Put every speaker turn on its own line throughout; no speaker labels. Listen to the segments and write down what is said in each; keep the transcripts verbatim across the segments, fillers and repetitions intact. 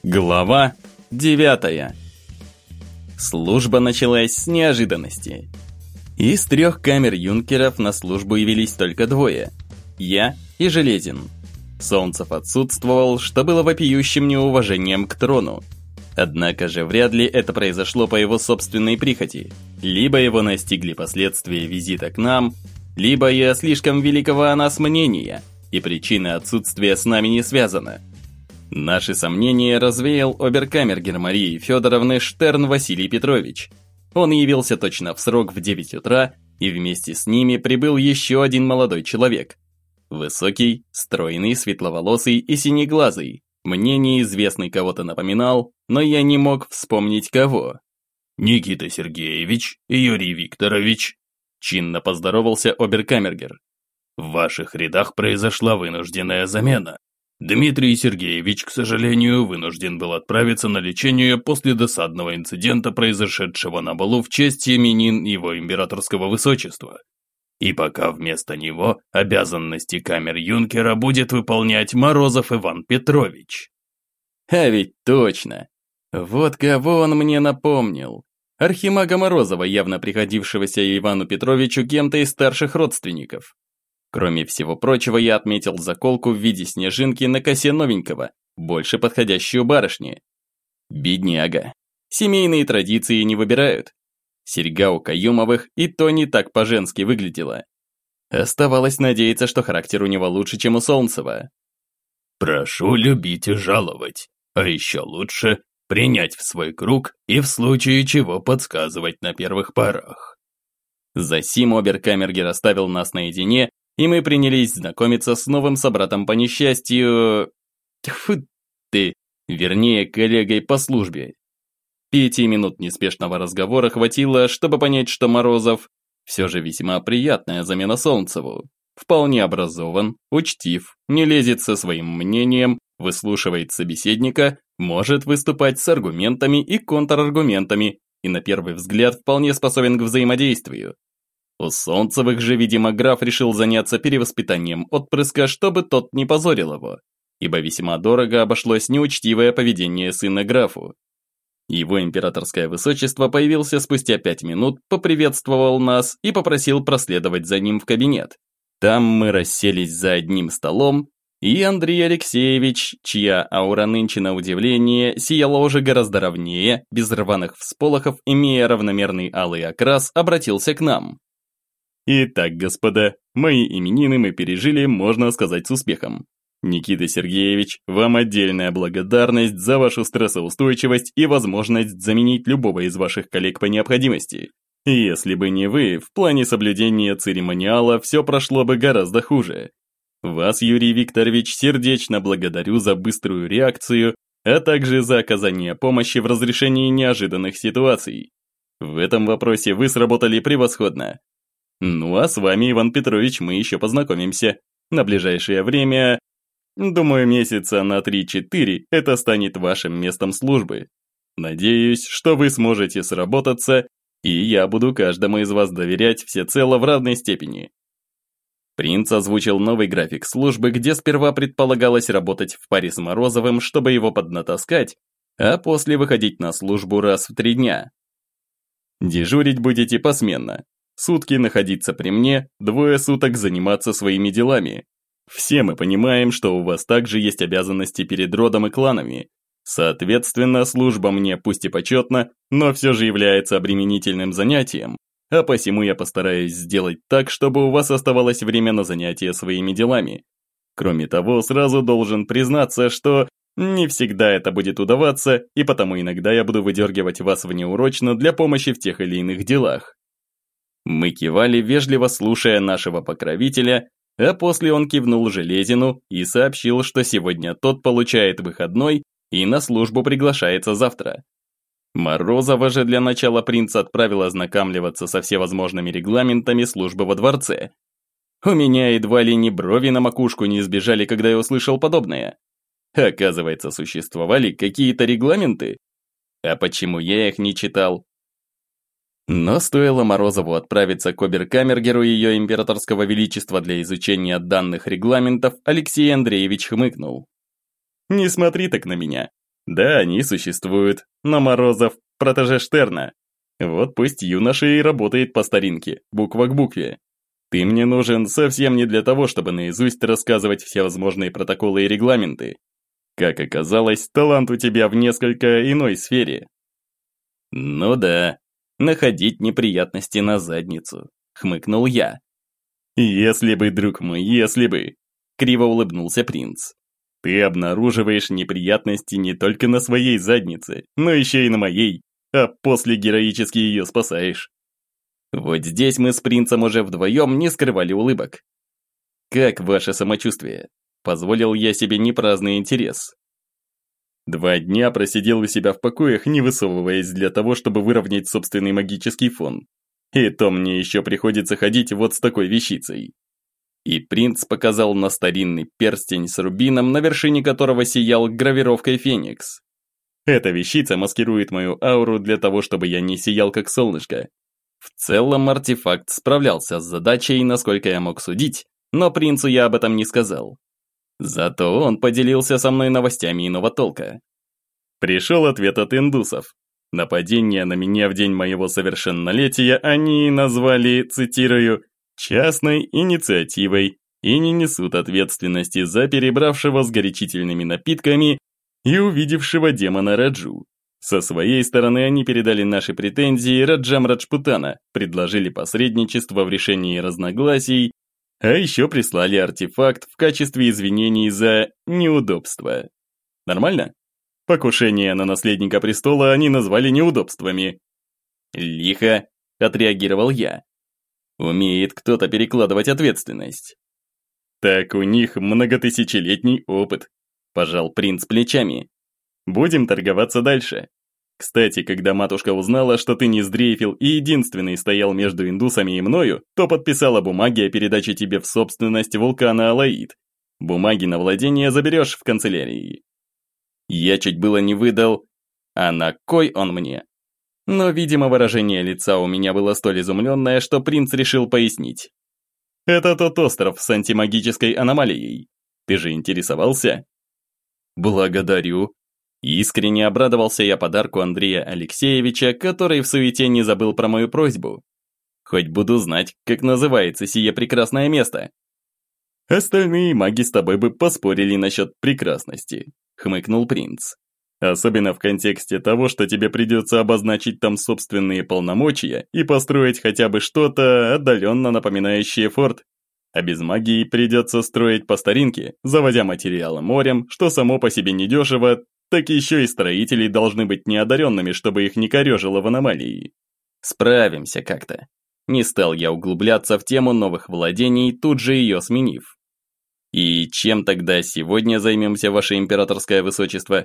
Глава девятая. Служба началась с неожиданности. Из трех камер юнкеров на службу явились только двое. Я и Железин. Солнцев отсутствовал, что было вопиющим неуважением к трону. Однако же вряд ли это произошло по его собственной прихоти. Либо его настигли последствия визита к нам, либо я слишком великого о нас мнения, и причина отсутствия с нами не связана. Наши сомнения развеял оберкамергер Марии Федоровны Штерн Василий Петрович. Он явился точно в срок в девять утра, и вместе с ними прибыл еще один молодой человек. Высокий, стройный, светловолосый и синеглазый. Мне неизвестный кого-то напоминал, но я не мог вспомнить кого.
«Никита Сергеевич и Юрий Викторович», – чинно поздоровался оберкамергер. «В ваших рядах произошла вынужденная замена. Дмитрий Сергеевич, к сожалению, вынужден был отправиться на лечение после досадного инцидента, произошедшего на балу в честь именин его императорского высочества. И пока вместо него обязанности камер-юнкера будет выполнять Морозов Иван Петрович».
А ведь точно. Вот кого он мне напомнил. Архимага Морозова, явно приходившегося Ивану Петровичу кем-то из старших родственников. Кроме всего прочего, я отметил заколку в виде снежинки на косе новенького, больше подходящую барышне. Бедняга. Семейные традиции не выбирают. Серьга у Каюмовых и то не так по-женски выглядела. Оставалось надеяться, что характер у него лучше, чем у Солнцева.
«Прошу любить и жаловать, а еще лучше принять в свой круг и в случае чего подсказывать на первых порах».
Засим оберкамергер оставил нас наедине, и мы принялись знакомиться с новым собратом по несчастью... Тьфу ты, вернее, коллегой по службе. Пяти минут неспешного разговора хватило, чтобы понять, что Морозов все же весьма приятная замена Солнцеву. Вполне образован, учтив, не лезет со своим мнением, выслушивает собеседника, может выступать с аргументами и контраргументами, и на первый взгляд вполне способен к взаимодействию. У Солнцевых же, видимо, граф решил заняться перевоспитанием отпрыска, чтобы тот не позорил его, ибо весьма дорого обошлось неучтивое поведение сына графу. Его императорское высочество появился спустя пять минут, поприветствовал нас и попросил проследовать за ним в кабинет. Там мы расселись за одним столом, и Андрей Алексеевич, чья аура нынче на удивление сияла уже гораздо ровнее, без рваных всполохов, имея равномерный алый окрас, обратился к нам. Итак, господа, мои именины мы пережили, можно сказать, с успехом. Никита Сергеевич, вам отдельная благодарность за вашу стрессоустойчивость и возможность заменить любого из ваших коллег по необходимости. Если бы не вы, в плане соблюдения церемониала все прошло бы гораздо хуже. Вас, Юрий Викторович, сердечно благодарю за быструю реакцию, а также за оказание помощи в разрешении неожиданных ситуаций. В этом вопросе вы сработали превосходно. Ну а с вами, Иван Петрович, мы еще познакомимся. На ближайшее время, думаю, месяца на три-четыре это станет вашим местом службы. Надеюсь, что вы сможете сработаться, и я буду каждому из вас доверять всецело в равной степени. Принц озвучил новый график службы, где сперва предполагалось работать в паре с Морозовым, чтобы его поднатаскать, а после выходить на службу раз в три дня. Дежурить будете посменно. Сутки находиться при мне, двое суток заниматься своими делами. Все мы понимаем, что у вас также есть обязанности перед родом и кланами. Соответственно, служба мне пусть и почетна, но все же является обременительным занятием, а посему я постараюсь сделать так, чтобы у вас оставалось время на занятия своими делами. Кроме того, сразу должен признаться, что не всегда это будет удаваться, и потому иногда я буду выдергивать вас внеурочно для помощи в тех или иных делах. Мы кивали, вежливо слушая нашего покровителя, а после он кивнул Железину и сообщил, что сегодня тот получает выходной и на службу приглашается завтра. Морозова же для начала принц отправил ознакомливаться со всевозможными регламентами службы во дворце. У меня едва ли ни брови на макушку не сбежали, когда я услышал подобное. Оказывается, существовали какие-то регламенты. А почему я их не читал? Но стоило Морозову отправиться к оберкамергеру ее императорского величества для изучения данных регламентов, Алексей Андреевич хмыкнул. «Не смотри так на меня. Да, они существуют, но Морозов – протеже Штерна. Вот пусть юноша и работает по старинке, буква к букве. Ты мне нужен совсем не для того, чтобы наизусть рассказывать всевозможные протоколы и регламенты. Как оказалось, талант у тебя в несколько иной сфере. Ну да, находить неприятности на задницу, хмыкнул я. Если бы, друг мой, если бы, криво улыбнулся принц. Ты обнаруживаешь неприятности не только на своей заднице, но еще и на моей, а после героически ее спасаешь. Вот здесь мы с принцем уже вдвоем не скрывали улыбок. Как ваше самочувствие? Позволил я себе непраздный интерес. Два дня просидел у себя в покоях, не высовываясь для того, чтобы выровнять собственный магический фон. И то мне еще приходится ходить вот с такой вещицей. И принц показал на старинный перстень с рубином, на вершине которого сиял гравировкой Феникс. Эта вещица маскирует мою ауру для того, чтобы я не сиял как солнышко. В целом артефакт справлялся с задачей, насколько я мог судить, но принцу я об этом не сказал. Зато он поделился со мной новостями иного толка. Пришел ответ от индусов. Нападение на меня в день моего совершеннолетия они назвали, цитирую, «частной инициативой» и не несут ответственности за перебравшего с горячительными напитками и увидевшего демона Раджу. Со своей стороны они передали наши претензии Раджам Раджпутана, предложили посредничество в решении разногласий, а еще прислали артефакт в качестве извинений за неудобства. Нормально? Покушение на наследника престола они назвали неудобствами. Лихо, отреагировал я. Умеет кто-то перекладывать ответственность. Так у них многотысячелетний опыт, пожал принц плечами. Будем торговаться дальше. Кстати, когда матушка узнала, что ты не сдрейфил и единственный стоял между индусами и мною, то подписала бумаги о передаче тебе в собственность вулкана Алаид. Бумаги на владение заберешь в канцелярии. Я чуть было не выдал, а на кой он мне? Но, видимо, выражение лица у меня было столь изумленное, что принц решил пояснить. Это тот остров с антимагической аномалией. Ты же интересовался? Благодарю. Искренне обрадовался я подарку Андрея Алексеевича, который в суете не забыл про мою просьбу. Хоть буду знать, как называется сие прекрасное место. Остальные маги с тобой бы поспорили насчет прекрасности, хмыкнул принц. Особенно в контексте того, что тебе придется обозначить там собственные полномочия и построить хотя бы что-то отдаленно напоминающее форт. А без магии придется строить по старинке, заводя материалы морем, что само по себе недешево, так еще и строители должны быть неодаренными, чтобы их не корежило в аномалии. Справимся как-то. Не стал я углубляться в тему новых владений, тут же ее сменив. И чем тогда сегодня займемся, ваше императорское высочество?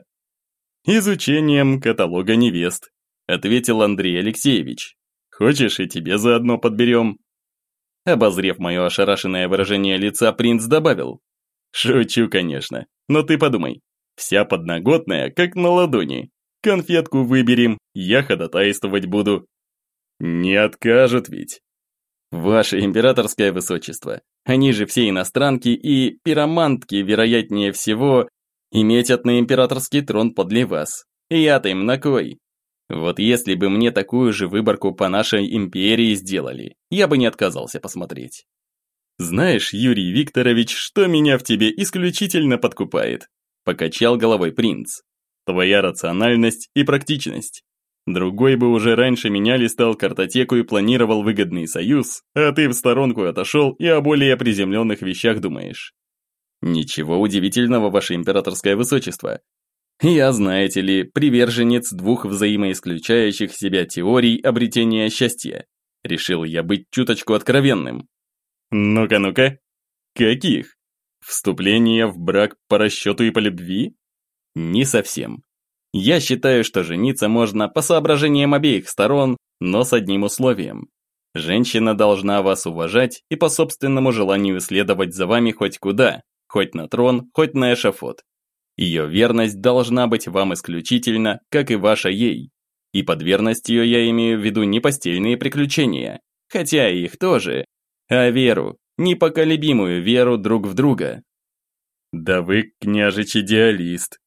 Изучением каталога невест, ответил Андрей Алексеевич. Хочешь, и тебе заодно подберем? Обозрев мое ошарашенное выражение лица, принц добавил. Шучу, конечно, но ты подумай. Вся подноготная, как на ладони. Конфетку выберем, я ходатайствовать буду. Не откажут ведь. Ваше императорское высочество, они же все иностранки и пиромантки, вероятнее всего, и метят на императорский трон подле вас. Я-то им на кой? Вот если бы мне такую же выборку по нашей империи сделали, я бы не отказался посмотреть. Знаешь, Юрий Викторович, что меня в тебе исключительно подкупает? Покачал головой принц. Твоя рациональность и практичность. Другой бы уже раньше меня листал картотеку и планировал выгодный союз, а ты в сторонку отошел и о более приземленных вещах думаешь. Ничего удивительного, ваше императорское высочество. Я, знаете ли, приверженец двух взаимоисключающих себя теорий обретения счастья. Решил я быть чуточку откровенным. Ну-ка, ну-ка. Каких? Вступление в брак по расчету и по любви? Не совсем. Я считаю, что жениться можно по соображениям обеих сторон, но с одним условием. Женщина должна вас уважать и по собственному желанию следовать за вами хоть куда, хоть на трон, хоть на эшафот. Ее верность должна быть вам исключительно, как и ваша ей. И под верностью я имею в виду не постельные приключения, хотя и их тоже, а веру, непоколебимую веру друг в друга. Да вы, княжич, идеалист.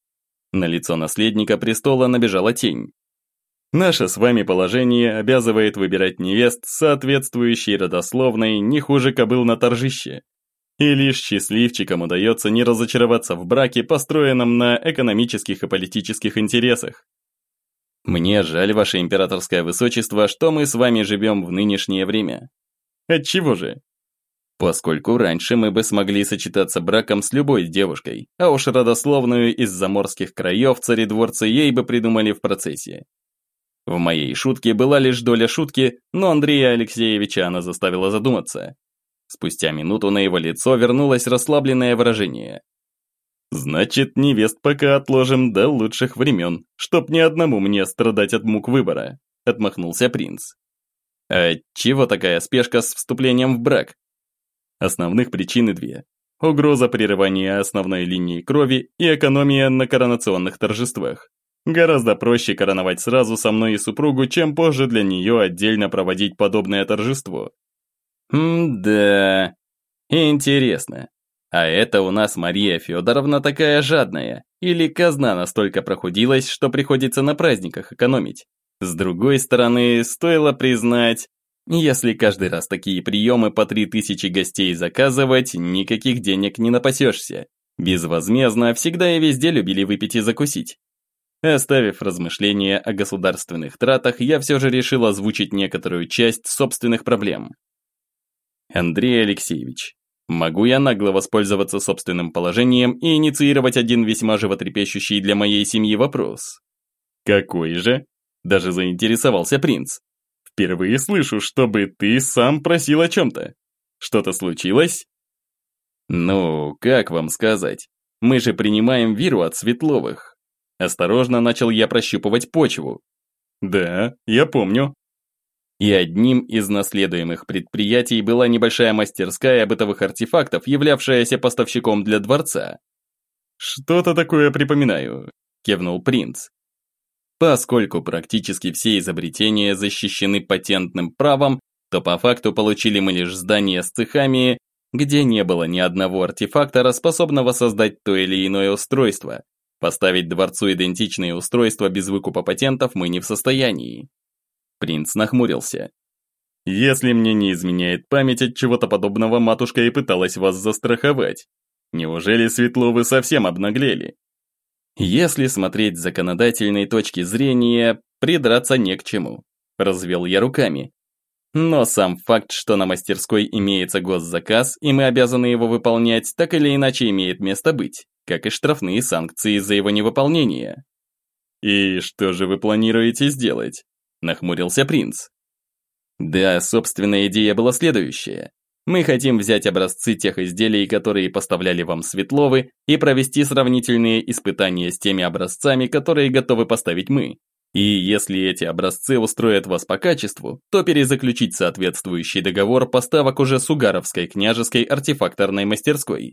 На лицо наследника престола набежала тень. Наше с вами положение обязывает выбирать невест, соответствующей родословной, не хуже кобыл на торжище. И лишь счастливчикам удается не разочароваться в браке, построенном на экономических и политических интересах. Мне жаль, ваше императорское высочество, что мы с вами живем в нынешнее время. Отчего же? Поскольку раньше мы бы смогли сочетаться браком с любой девушкой, а уж родословную из заморских краев царедворцы ей бы придумали в процессе. В моей шутке была лишь доля шутки, но Андрея Алексеевича она заставила задуматься. Спустя минуту на его лицо вернулось расслабленное выражение. «Значит, невест пока отложим до лучших времен, чтоб ни одному мне страдать от мук выбора», – отмахнулся принц. «А чего такая спешка с вступлением в брак?» Основных причин две. Угроза прерывания основной линии крови и экономия на коронационных торжествах. Гораздо проще короновать сразу со мной и супругу, чем позже для нее отдельно проводить подобное торжество. М-да, интересно. А это у нас Мария Федоровна такая жадная? Или казна настолько прохудилась, что приходится на праздниках экономить? С другой стороны, стоило признать, если каждый раз такие приемы по три тысячи гостей заказывать, никаких денег не напасешься. Безвозмездно всегда и везде любили выпить и закусить. Оставив размышления о государственных тратах, я все же решил озвучить некоторую часть собственных проблем. Андрей Алексеевич, могу я нагло воспользоваться собственным положением и инициировать один весьма животрепещущий для моей семьи вопрос? Какой же? Даже заинтересовался принц. Впервые слышу, чтобы ты сам просил о чем-то. Что-то случилось? Ну, как вам сказать? Мы же принимаем виру от Светловых. Осторожно начал я прощупывать почву. Да, я помню. И одним из наследуемых предприятий была небольшая мастерская бытовых артефактов, являвшаяся поставщиком для дворца. Что-то такое припоминаю, кивнул принц. Поскольку практически все изобретения защищены патентным правом, то по факту получили мы лишь здание с цехами, где не было ни одного артефактора, способного создать то или иное устройство. Поставить дворцу идентичные устройства без выкупа патентов мы не в состоянии. Принц нахмурился. Если мне не изменяет память, от чего-то подобного матушка и пыталась вас застраховать. Неужели Светловы совсем обнаглели? Если смотреть с законодательной точки зрения, придраться не к чему. Развел я руками. Но сам факт, что на мастерской имеется госзаказ, и мы обязаны его выполнять, так или иначе имеет место быть, как и штрафные санкции за его невыполнение. «И что же вы планируете сделать?» – нахмурился принц. Да, собственная идея была следующая. Мы хотим взять образцы тех изделий, которые поставляли вам Светловы, и провести сравнительные испытания с теми образцами, которые готовы поставить мы. И если эти образцы устроят вас по качеству, то перезаключить соответствующий договор поставок уже с Угаровской княжеской артефакторной мастерской.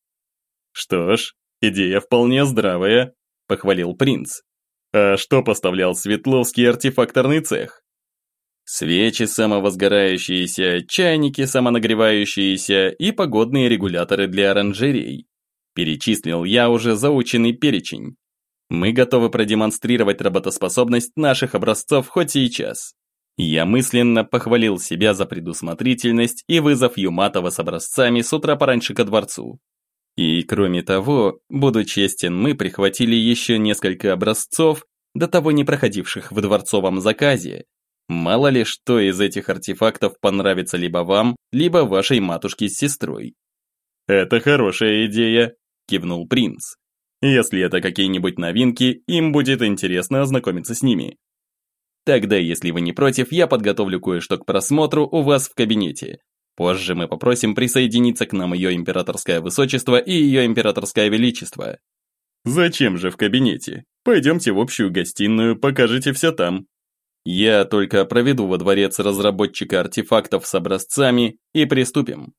Что ж, идея вполне здравая, похвалил принц. А что поставлял Светловский артефакторный цех? Свечи самовозгорающиеся, чайники самонагревающиеся и погодные регуляторы для оранжерей. Перечислил я уже заученный перечень. Мы готовы продемонстрировать работоспособность наших образцов хоть сейчас. Я мысленно похвалил себя за предусмотрительность и вызов Юматова с образцами с утра пораньше ко дворцу. И кроме того, буду честен, мы прихватили еще несколько образцов, до того не проходивших в дворцовом заказе. Мало ли что из этих артефактов понравится либо вам, либо вашей матушке с сестрой. «Это хорошая идея», – кивнул принц. «Если это какие-нибудь новинки, им будет интересно ознакомиться с ними. Тогда, если вы не против, я подготовлю кое-что к просмотру у вас в кабинете. Позже мы попросим присоединиться к нам ее императорское высочество и ее императорское величество». «Зачем же в кабинете? Пойдемте в общую гостиную, покажите все там. Я только проведу во дворец разработчика артефактов с образцами и приступим».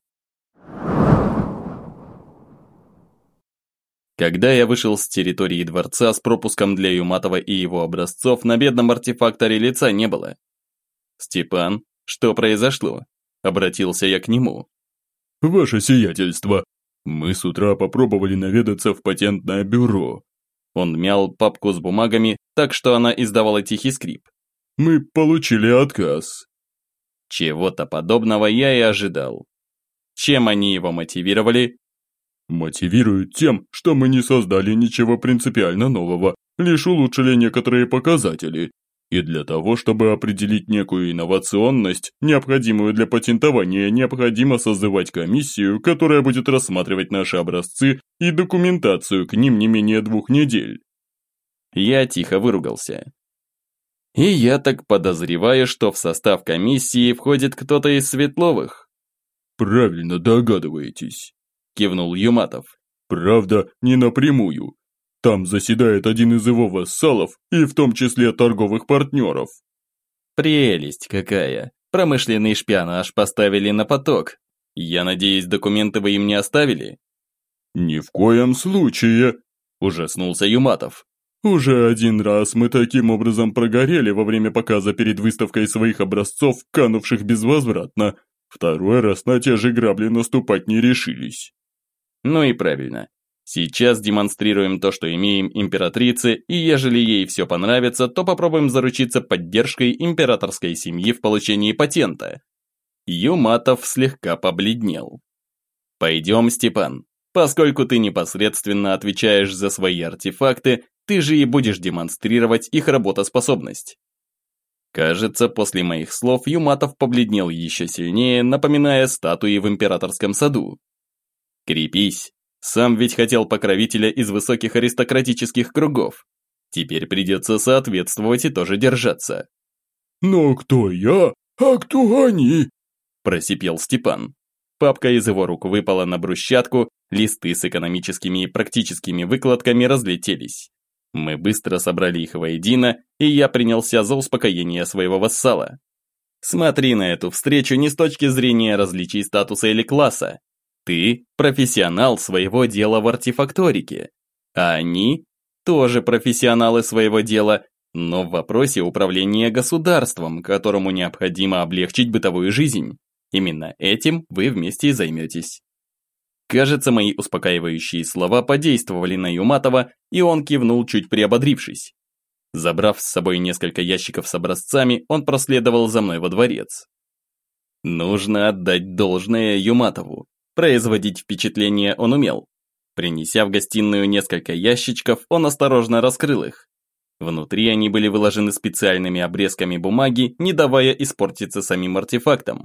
Когда я вышел с территории дворца с пропуском для Юматова и его образцов, на бедном артефакторе лица не было. «Степан, что произошло?» – обратился я к нему.
«Ваше сиятельство, мы с утра попробовали наведаться в патентное бюро.
Он мял папку с бумагами, так что она издавала тихий скрип.
«Мы получили отказ».
Чего-то подобного я и ожидал. Чем они его мотивировали?
Мотивируют тем, что мы не создали ничего принципиально нового, лишь улучшили некоторые показатели. И для того, чтобы определить некую инновационность, необходимую для патентования, необходимо созывать комиссию, которая будет рассматривать наши образцы и документацию к ним не менее двух недель.
Я тихо выругался. И я так подозреваю, что в состав комиссии входит кто-то из Светловых.
Правильно догадываетесь,
кивнул Юматов.
Правда, не напрямую. Там заседает один из его вассалов, и в том числе торговых партнеров.
Прелесть какая. Промышленный шпионаж поставили на поток. Я надеюсь, документы вы им не оставили?
Ни в коем случае,
ужаснулся Юматов.
Уже один раз мы таким образом прогорели во время показа перед выставкой своих образцов, канувших безвозвратно. Второй раз на те же грабли наступать не решились.
Ну и правильно. Сейчас демонстрируем то, что имеем императрице, и ежели ей все понравится, то попробуем заручиться поддержкой императорской семьи в получении патента. Юматов слегка побледнел. Пойдем, Степан. Поскольку ты непосредственно отвечаешь за свои артефакты, ты же и будешь демонстрировать их работоспособность. Кажется, после моих слов Юматов побледнел еще сильнее, напоминая статуи в императорском саду. Крепись. Сам ведь хотел покровителя из высоких аристократических кругов. Теперь придется соответствовать и тоже держаться.
«Но кто я, а кто они?»
– просипел Степан. Папка из его рук выпала на брусчатку, листы с экономическими и практическими выкладками разлетелись. Мы быстро собрали их воедино, и я принялся за успокоение своего вассала. Смотри на эту встречу не с точки зрения различий статуса или класса. Ты – профессионал своего дела в артефакторике, а они – тоже профессионалы своего дела, но в вопросе управления государством, которому необходимо облегчить бытовую жизнь. Именно этим вы вместе и займетесь. Кажется, мои успокаивающие слова подействовали на Юматова, и он кивнул, чуть приободрившись. Забрав с собой несколько ящиков с образцами, он проследовал за мной во дворец. Нужно отдать должное Юматову. Производить впечатление он умел. Принеся в гостиную несколько ящичков, он осторожно раскрыл их. Внутри они были выложены специальными обрезками бумаги, не давая испортиться самим артефактам.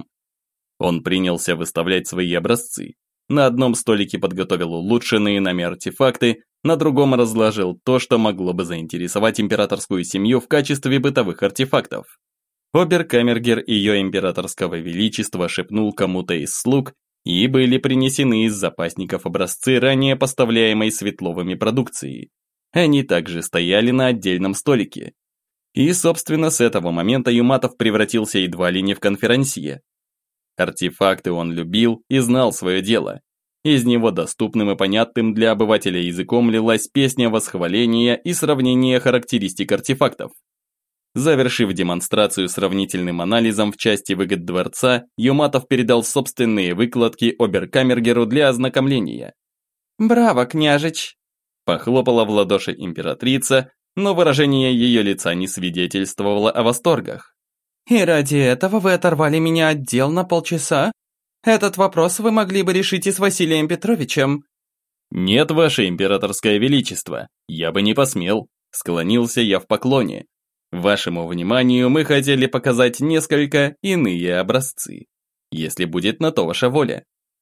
Он принялся выставлять свои образцы. На одном столике подготовил улучшенные нами артефакты, на другом разложил то, что могло бы заинтересовать императорскую семью в качестве бытовых артефактов. Оберкамергер ее императорского величества шепнул кому-то из слуг, и были принесены из запасников образцы ранее поставляемой Светловыми продукции. Они также стояли на отдельном столике. И, собственно, с этого момента Юматов превратился едва ли не в конферансье. Артефакты он любил и знал свое дело. Из него доступным и понятным для обывателя языком лилась песня восхваления и сравнения характеристик артефактов. Завершив демонстрацию сравнительным анализом в части выгод дворца, Юматов передал собственные выкладки оберкамергеру для ознакомления. «Браво, княжич!» – похлопала в ладоши императрица, но выражение ее лица не свидетельствовало о восторгах. «И ради этого вы оторвали меня от дел на полчаса? Этот вопрос вы могли бы решить и с Василием Петровичем». «Нет, ваше императорское величество, я бы не посмел», – склонился я в поклоне. Вашему вниманию мы хотели показать несколько иные образцы, если будет на то ваша воля.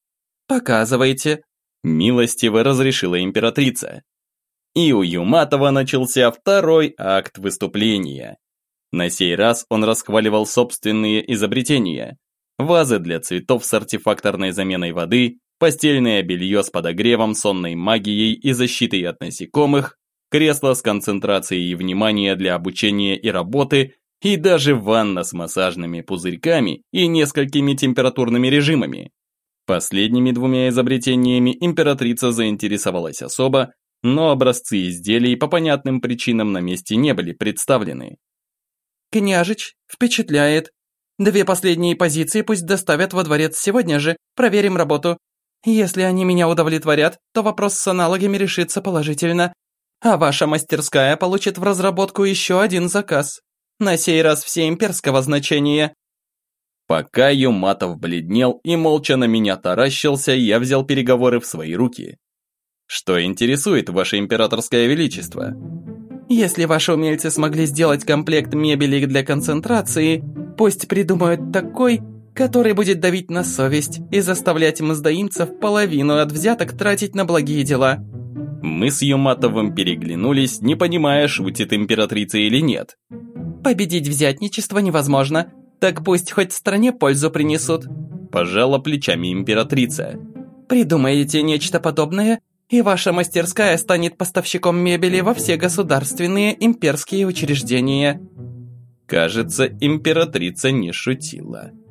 Показывайте, милостиво разрешила императрица. И у Юматова начался второй акт выступления. На сей раз он расхваливал собственные изобретения. Вазы для цветов с артефакторной заменой воды, постельное белье с подогревом, сонной магией и защитой от насекомых, кресло с концентрацией внимания для обучения и работы, и даже ванна с массажными пузырьками и несколькими температурными режимами. Последними двумя изобретениями императрица заинтересовалась особо, но образцы изделий по понятным причинам на месте не были представлены. «Княжич, впечатляет. Две последние позиции пусть доставят во дворец сегодня же, проверим работу. Если они меня удовлетворят, то вопрос с аналогами решится положительно.
А ваша мастерская получит в разработку еще один заказ. На сей раз всеимперского значения.
Пока Юматов бледнел и молча на меня таращился, я взял переговоры в свои руки. Что интересует, ваше императорское величество?
Если ваши умельцы смогли сделать комплект мебели для концентрации, пусть придумают такой, который будет давить на совесть и заставлять мздоимцев половину от взяток тратить на благие дела.
Мы с Юматовым переглянулись, не понимая, шутит императрица или нет.
Победить взятничество невозможно, так пусть хоть стране пользу принесут.
Пожала плечами императрица.
Придумаете нечто подобное, и ваша мастерская станет поставщиком мебели во все государственные имперские учреждения.
Кажется, императрица не шутила.